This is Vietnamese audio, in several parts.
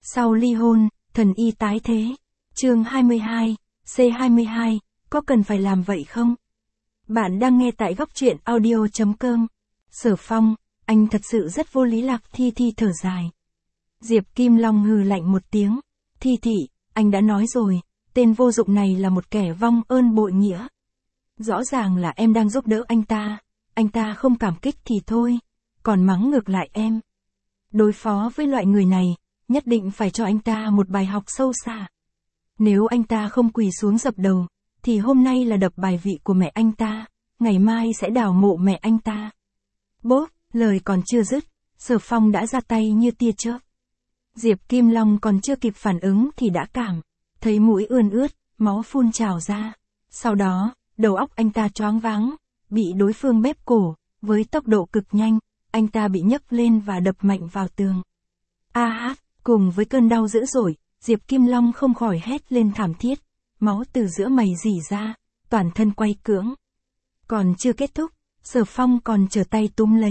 Sau ly hôn, thần y tái thế. Chương 22, C22, có cần phải làm vậy không? Bạn đang nghe tại góc truyện audio.com. Sở Phong, anh thật sự rất vô lý. Lạc Thi Thi thở dài. Diệp Kim Long hừ lạnh một tiếng. Thi Thị, anh đã nói rồi, tên vô dụng này là một kẻ vong ơn bội nghĩa. Rõ ràng là em đang giúp đỡ anh ta không cảm kích thì thôi, còn mắng ngược lại em. Đối phó với loại người này, nhất định phải cho anh ta một bài học sâu xa. Nếu anh ta không quỳ xuống dập đầu, thì hôm nay là đập bài vị của mẹ anh ta, ngày mai sẽ đào mộ mẹ anh ta. Bốp, lời còn chưa dứt, Sở Phong đã ra tay như tia chớp. Diệp Kim Long còn chưa kịp phản ứng thì đã cảm thấy mũi ươn ướt, máu phun trào ra. Sau đó, đầu óc anh ta choáng váng, bị đối phương bóp cổ, với tốc độ cực nhanh, anh ta bị nhấc lên và đập mạnh vào tường. Cùng với cơn đau dữ dội, Diệp Kim Long không khỏi hét lên thảm thiết, máu từ giữa mày rỉ ra, toàn thân quay cưỡng. Còn chưa kết thúc, Sở Phong còn trở tay túm lấy.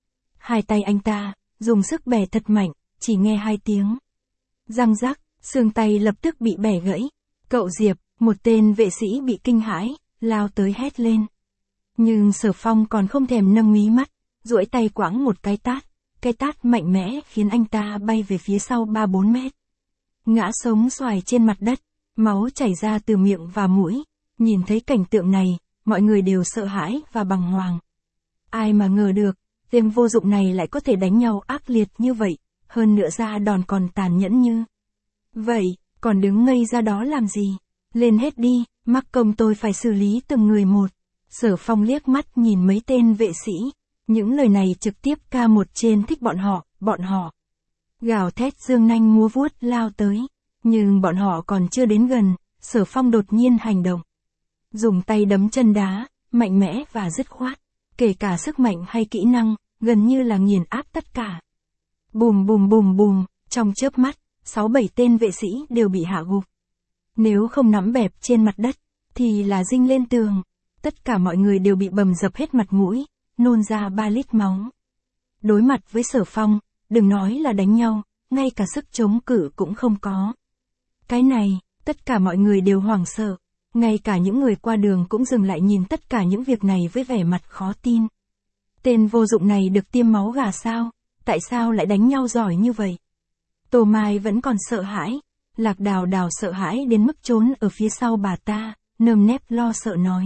Hai tay anh ta, dùng sức bẻ thật mạnh, chỉ nghe hai tiếng. Răng rắc, xương tay lập tức bị bẻ gãy. Cậu Diệp, một tên vệ sĩ bị kinh hãi, lao tới hét lên. Nhưng Sở Phong còn không thèm nâng mí mắt, duỗi tay quãng một cái tát mạnh mẽ khiến anh ta bay về phía sau 3-4 mét. Ngã sống xoài trên mặt đất, máu chảy ra từ miệng và mũi. Nhìn thấy cảnh tượng này, mọi người đều sợ hãi và bàng hoàng. Ai mà ngờ được, tên vô dụng này lại có thể đánh nhau ác liệt như vậy, hơn nữa ra đòn còn tàn nhẫn như vậy, còn đứng ngây ra đó làm gì? Lên hết đi, mắc công tôi phải xử lý từng người một. Sở Phong liếc mắt nhìn mấy tên vệ sĩ, những lời này trực tiếp ca một trên thích bọn họ. Gào thét dương nanh múa vuốt lao tới, nhưng bọn họ còn chưa đến gần, Sở Phong đột nhiên hành động. Dùng tay đấm chân đá, mạnh mẽ và dứt khoát, kể cả sức mạnh hay kỹ năng, gần như là nghiền áp tất cả. Bùm bùm bùm bùm, trong chớp mắt, 6-7 tên vệ sĩ đều bị hạ gục. Nếu không nắm bẹp trên mặt đất, thì là dinh lên tường. Tất cả mọi người đều bị bầm dập hết mặt mũi, nôn ra 3 lít máu. Đối mặt với Sở Phong, đừng nói là đánh nhau, ngay cả sức chống cự cũng không có. Cái này, tất cả mọi người đều hoảng sợ. Ngay cả những người qua đường cũng dừng lại nhìn tất cả những việc này với vẻ mặt khó tin. Tên vô dụng này được tiêm máu gà sao? Tại sao lại đánh nhau giỏi như vậy? Tô Mai vẫn còn sợ hãi. Lạc Đào Đào sợ hãi đến mức trốn ở phía sau bà ta, nơm nớp lo sợ nói.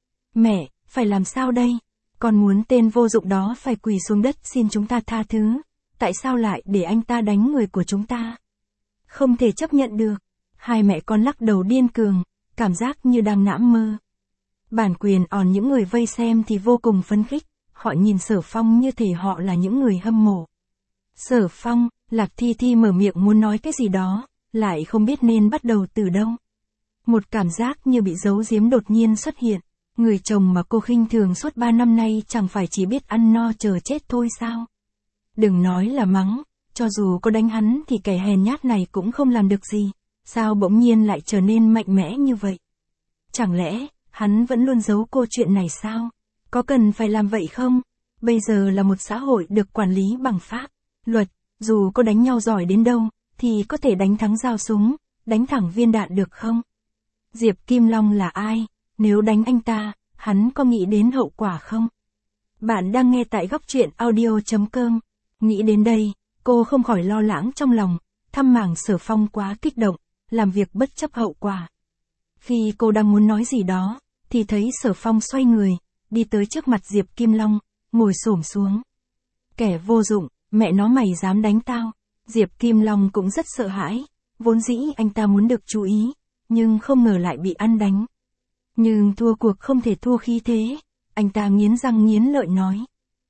Mẹ, phải làm sao đây? Con muốn tên vô dụng đó phải quỳ xuống đất xin chúng ta tha thứ. Tại sao lại để anh ta đánh người của chúng ta? Không thể chấp nhận được. Hai mẹ con lắc đầu điên cường, cảm giác như đang nãm mơ. Bản quyền những người vây xem thì vô cùng phấn khích, họ nhìn Sở Phong như thể họ là những người hâm mộ. Sở Phong, Lạc Thi Thi mở miệng muốn nói cái gì đó, lại không biết nên bắt đầu từ đâu. Một cảm giác như bị giấu giếm đột nhiên xuất hiện, người chồng mà cô khinh thường suốt 3 năm nay chẳng phải chỉ biết ăn no chờ chết thôi sao? Đừng nói là mắng, cho dù có đánh hắn thì kẻ hèn nhát này cũng không làm được gì, sao bỗng nhiên lại trở nên mạnh mẽ như vậy? Chẳng lẽ, hắn vẫn luôn giấu cô chuyện này sao? Có cần phải làm vậy không? Bây giờ là một xã hội được quản lý bằng pháp, luật, dù có đánh nhau giỏi đến đâu, thì có thể đánh thắng dao súng, đánh thẳng viên đạn được không? Diệp Kim Long là ai? Nếu đánh anh ta, hắn có nghĩ đến hậu quả không? Bạn đang nghe tại góc truyện audio.com. Nghĩ đến đây, cô không khỏi lo lắng trong lòng, thăm mảng Sở Phong quá kích động, làm việc bất chấp hậu quả. Khi cô đang muốn nói gì đó, thì thấy Sở Phong xoay người, đi tới trước mặt Diệp Kim Long, ngồi xổm xuống. Kẻ vô dụng, mẹ nó mày dám đánh tao. Diệp Kim Long cũng rất sợ hãi, vốn dĩ anh ta muốn được chú ý, nhưng không ngờ lại bị ăn đánh. Nhưng thua cuộc không thể thua khí thế, anh ta nghiến răng nghiến lợi nói.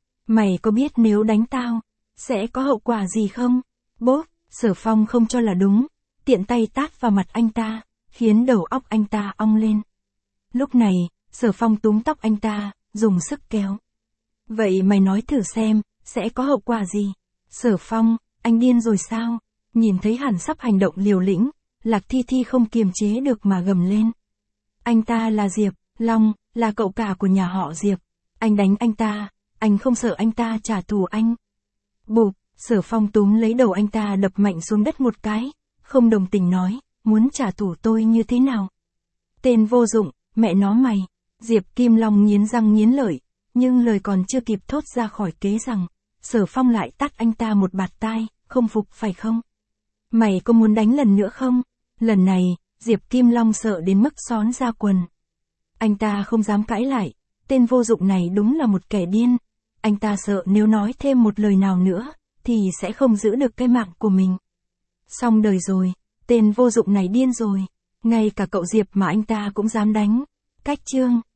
Mày có biết nếu đánh tao, sẽ có hậu quả gì không? Bốp, Sở Phong không cho là đúng, tiện tay tát vào mặt anh ta, khiến đầu óc anh ta ong lên. Lúc này, Sở Phong túm tóc anh ta, dùng sức kéo. Vậy mày nói thử xem, sẽ có hậu quả gì? Sở Phong, anh điên rồi sao? Nhìn thấy hắn sắp hành động liều lĩnh, Lạc Thi Thi không kiềm chế được mà gầm lên. Anh ta là Diệp Long, là cậu cả của nhà họ Diệp. Anh đánh anh ta, anh không sợ anh ta trả thù anh. Bụp, Sở Phong túm lấy đầu anh ta đập mạnh xuống đất một cái, không đồng tình nói, muốn trả thù tôi như thế nào? Tên vô dụng, mẹ nó mày. Diệp Kim Long nghiến răng nghiến lợi, nhưng lời còn chưa kịp thốt ra khỏi kế rằng, Sở Phong lại tát anh ta một bạt tai, không phục phải không? Mày có muốn đánh lần nữa không? Lần này, Diệp Kim Long sợ đến mức xón ra quần. Anh ta không dám cãi lại, tên vô dụng này đúng là một kẻ điên. Anh ta sợ nếu nói thêm một lời nào nữa, thì sẽ không giữ được cái mạng của mình. Xong đời rồi, tên vô dụng này điên rồi. Ngay cả cậu Diệp mà anh ta cũng dám đánh. Cách chương